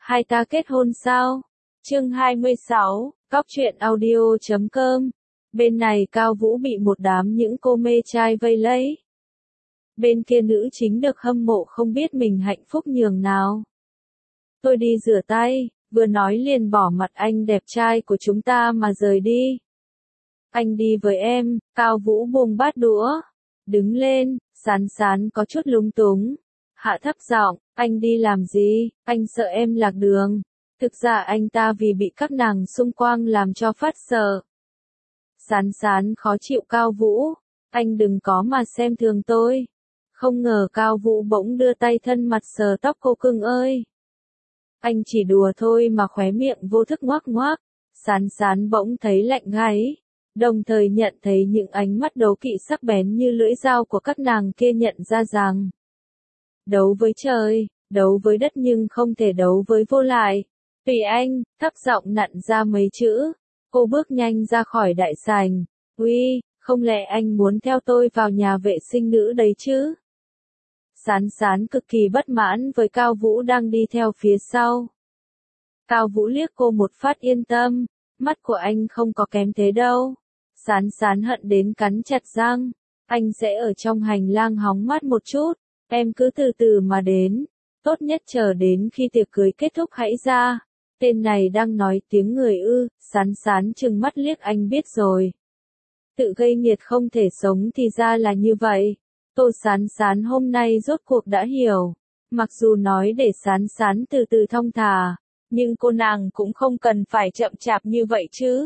Hai ta kết hôn sao? Chương 26, cóc truyện audio.com. Bên này Cao Vũ bị một đám những cô mê trai vây lấy. Bên kia nữ chính được hâm mộ không biết mình hạnh phúc nhường nào. Tôi đi rửa tay, vừa nói liền bỏ mặt anh đẹp trai của chúng ta mà rời đi. Anh đi với em, Cao Vũ buông bát đũa. Đứng lên, Sán Sán có chút lúng túng. Hạ thấp giọng, anh đi làm gì, anh sợ em lạc đường. Thực ra anh ta vì bị các nàng xung quanh làm cho phát sợ. Sán Sán khó chịu Cao Vũ, anh đừng có mà xem thường tôi. Không ngờ Cao Vũ bỗng đưa tay thân mật sờ tóc cô cưng ơi. Anh chỉ đùa thôi mà khóe miệng vô thức ngoác ngoác. Sán Sán bỗng thấy lạnh gáy, đồng thời nhận thấy những ánh mắt đố kỵ sắc bén như lưỡi dao của các nàng kia nhận ra rằng đấu với trời, đấu với đất nhưng không thể đấu với vô lại. Tùy anh, thấp giọng nặn ra mấy chữ. Cô bước nhanh ra khỏi đại sảnh. Uy, không lẽ anh muốn theo tôi vào nhà vệ sinh nữ đấy chứ? Sán Sán cực kỳ bất mãn với Cao Vũ đang đi theo phía sau. Cao Vũ liếc cô một phát yên tâm, mắt của anh không có kém thế đâu. Sán Sán hận đến cắn chặt răng, anh sẽ ở trong hành lang hóng mát một chút, em cứ từ từ mà đến, tốt nhất chờ đến khi tiệc cưới kết thúc hãy ra. Tên này đang nói tiếng người ư? Sán Sán trừng mắt liếc anh biết rồi. Tự gây nghiệt không thể sống thì ra là như vậy. Tô Sán Sán hôm nay rốt cuộc đã hiểu. Mặc dù nói để Sán Sán từ từ thong thả, nhưng cô nàng cũng không cần phải chậm chạp như vậy chứ.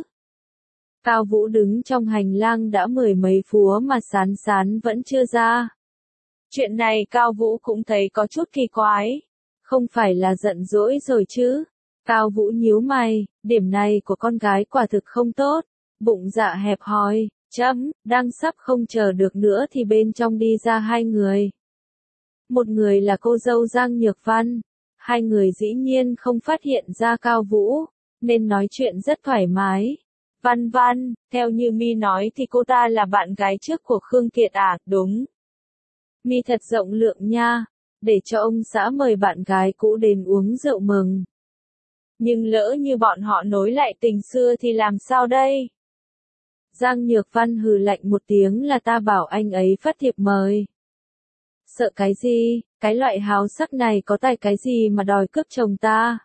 Cao Vũ đứng trong hành lang đã mười mấy phút mà Sán Sán vẫn chưa ra. Chuyện này Cao Vũ cũng thấy có chút kỳ quái. Không phải là giận dỗi rồi chứ? Cao Vũ nhíu mày, điểm này của con gái quả thực không tốt. Bụng dạ hẹp hòi, đang sắp không chờ được nữa thì bên trong đi ra hai người. Một người là cô dâu Giang Nhược Văn. Hai người dĩ nhiên không phát hiện ra Cao Vũ, nên nói chuyện rất thoải mái. Văn Văn, theo như Mi nói thì cô ta là bạn gái trước của Khương Kiệt à? Đúng. Mi thật rộng lượng nha, để cho ông xã mời bạn gái cũ đến uống rượu mừng. Nhưng lỡ như bọn họ nối lại tình xưa thì làm sao đây? Giang Nhược Văn hừ lạnh một tiếng là ta bảo anh ấy phát thiệp mời. Sợ cái gì, cái loại háo sắc này có tài cái gì mà đòi cướp chồng ta?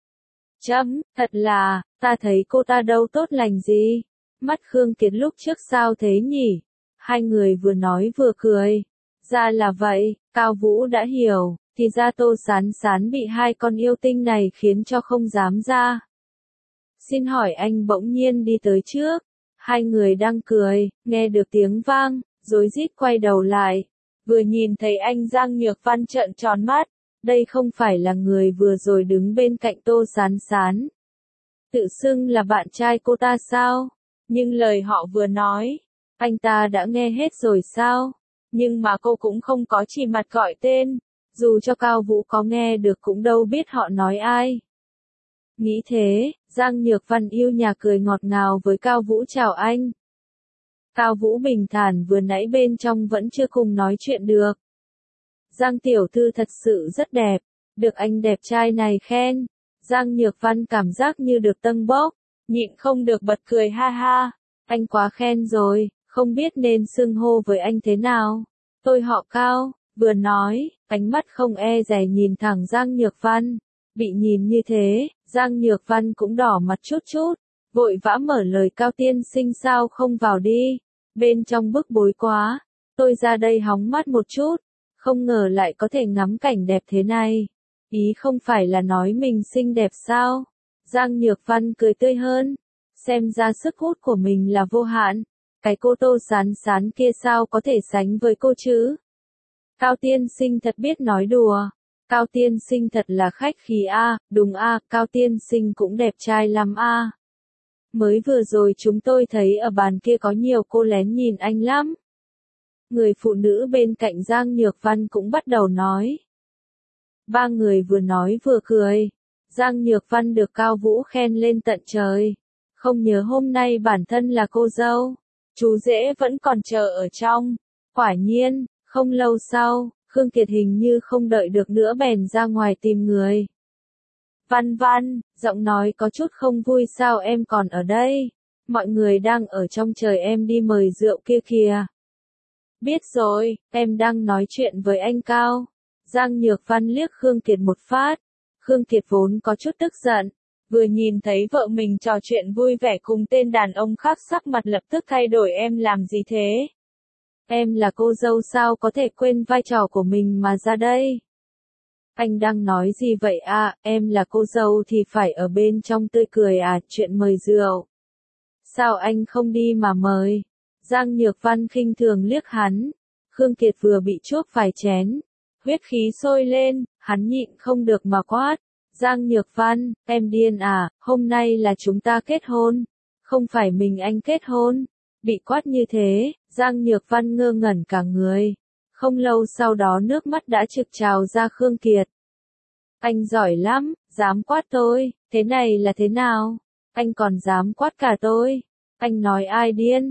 Thật là, ta thấy cô ta đâu tốt lành gì. Mắt Khương Kiệt lúc trước sao thế nhỉ? Hai người vừa nói vừa cười. Ra là vậy, Cao Vũ đã hiểu, thì ra Tô Sán Sán bị hai con yêu tinh này khiến cho không dám ra. Xin hỏi anh bỗng nhiên đi tới trước. Hai người đang cười, nghe được tiếng vang, rối rít quay đầu lại. Vừa nhìn thấy anh Giang Nhược Văn trợn tròn mắt, đây không phải là người vừa rồi đứng bên cạnh Tô Sán Sán. Tự xưng là bạn trai cô ta sao? Nhưng lời họ vừa nói, anh ta đã nghe hết rồi sao? Nhưng mà cô cũng không có chỉ mặt gọi tên, dù cho Cao Vũ có nghe được cũng đâu biết họ nói ai. Nghĩ thế, Giang Nhược Văn yêu nhà cười ngọt ngào với Cao Vũ chào anh. Cao Vũ bình thản vừa nãy bên trong vẫn chưa cùng nói chuyện được. Giang tiểu thư thật sự rất đẹp, được anh đẹp trai này khen. Giang Nhược Văn cảm giác như được tâng bốc, nhịn không được bật cười ha ha. Anh quá khen rồi, không biết nên xưng hô với anh thế nào. Tôi họ Cao, vừa nói, ánh mắt không e dè nhìn thẳng Giang Nhược Văn. Bị nhìn như thế, Giang Nhược Văn cũng đỏ mặt chút chút, vội vã mở lời Cao tiên sinh sao không vào đi, bên trong bức bối quá, tôi ra đây hóng mát một chút, không ngờ lại có thể ngắm cảnh đẹp thế này. Ý không phải là nói mình xinh đẹp sao? Giang Nhược Văn cười tươi hơn, xem ra sức hút của mình là vô hạn, cái cô Tô Sán Sán kia sao có thể sánh với cô chứ? Cao tiên sinh thật biết nói đùa. Cao tiên sinh thật là khách khí a, đúng a, Cao tiên sinh cũng đẹp trai lắm a. Mới vừa rồi chúng tôi thấy ở bàn kia có nhiều cô lén nhìn anh lắm. Người phụ nữ bên cạnh Giang Nhược Văn cũng bắt đầu nói. Ba người vừa nói vừa cười. Giang Nhược Văn được Cao Vũ khen lên tận trời. Không nhớ hôm nay bản thân là cô dâu. Chú rể vẫn còn chờ ở trong. Quả nhiên, không lâu sau, Khương Kiệt hình như không đợi được nữa bèn ra ngoài tìm người. Văn Văn, giọng nói có chút không vui sao em còn ở đây? Mọi người đang ở trong chờ em đi mời rượu kia kìa. Biết rồi, em đang nói chuyện với anh Cao. Giang Nhược Văn liếc Khương Kiệt một phát. Khương Kiệt vốn có chút tức giận. Vừa nhìn thấy vợ mình trò chuyện vui vẻ cùng tên đàn ông khác sắc mặt lập tức thay đổi em làm gì thế? Em là cô dâu sao có thể quên vai trò của mình mà ra đây? Anh đang nói gì vậy à, em là cô dâu thì phải ở bên trong tươi cười à, chuyện mời rượu. Sao anh không đi mà mời? Giang Nhược Văn khinh thường liếc hắn. Khương Kiệt vừa bị chuốc phải chén. Huyết khí sôi lên, hắn nhịn không được mà quát. Giang Nhược Văn, em điên à, hôm nay là chúng ta kết hôn. Không phải mình anh kết hôn. Bị quát như thế, Giang Nhược Văn ngơ ngẩn cả người. Không lâu sau đó nước mắt đã trực trào ra Khương Kiệt. Anh giỏi lắm, dám quát tôi, thế này là thế nào? Anh còn dám quát cả tôi. Anh nói ai điên,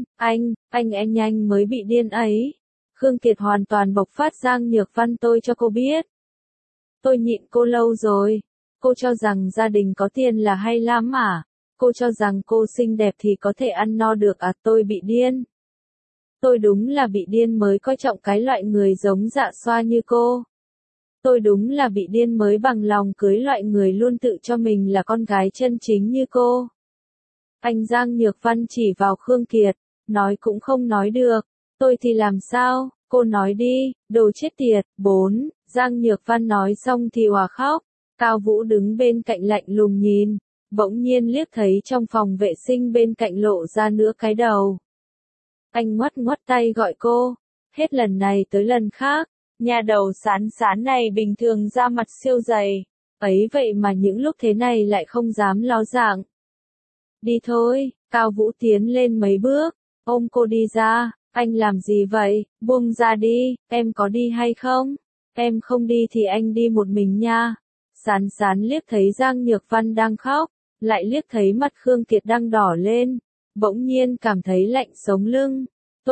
anh mới bị điên ấy. Khương Kiệt hoàn toàn bộc phát Giang Nhược Văn tôi cho cô biết. Tôi nhịn cô lâu rồi. Cô cho rằng gia đình có tiền là hay lắm à? Cô cho rằng cô xinh đẹp thì có thể ăn no được à? Tôi bị điên. Tôi đúng là bị điên mới coi trọng cái loại người giống Dạ Xoa như cô. Tôi đúng là bị điên mới bằng lòng cưới loại người luôn tự cho mình là con gái chân chính như cô. Anh Giang Nhược Văn chỉ vào Khương Kiệt, nói cũng không nói được. Tôi thì làm sao, cô nói đi, đồ chết tiệt. 4. Giang Nhược Văn nói xong thì òa khóc. Cao Vũ đứng bên cạnh lạnh lùng nhìn, bỗng nhiên liếc thấy trong phòng vệ sinh bên cạnh lộ ra nửa cái đầu. Anh ngoắt ngoắt tay gọi cô, hết lần này tới lần khác, nhà đầu sán sán này bình thường da mặt siêu dày, ấy vậy mà những lúc thế này lại không dám ló dạng. Đi thôi, Cao Vũ tiến lên mấy bước, ôm cô đi ra, anh làm gì vậy, buông ra đi, em có đi hay không? Em không đi thì anh đi một mình nha. Sán sán liếc thấy Giang Nhược Văn đang khóc, lại liếc thấy mặt Khương Kiệt đang đỏ lên, bỗng nhiên cảm thấy lạnh sống lưng.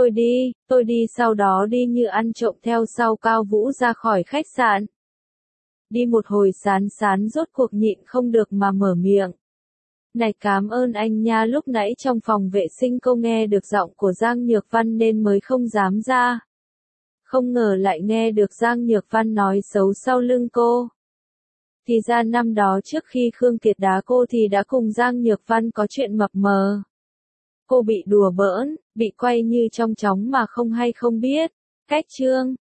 Tôi đi sau đó đi như ăn trộm theo sau Cao Vũ ra khỏi khách sạn. Đi một hồi sán sán rốt cuộc nhịn không được mà mở miệng. Này cảm ơn anh nha, lúc nãy trong phòng vệ sinh cô nghe được giọng của Giang Nhược Văn nên mới không dám ra. Không ngờ lại nghe được Giang Nhược Văn nói xấu sau lưng cô. Thì ra năm đó trước khi Khương Kiệt đá cô thì đã cùng Giang Nhược Văn có chuyện mập mờ. Cô bị đùa bỡn, bị quay như trong chóng mà không hay không biết. Cách chương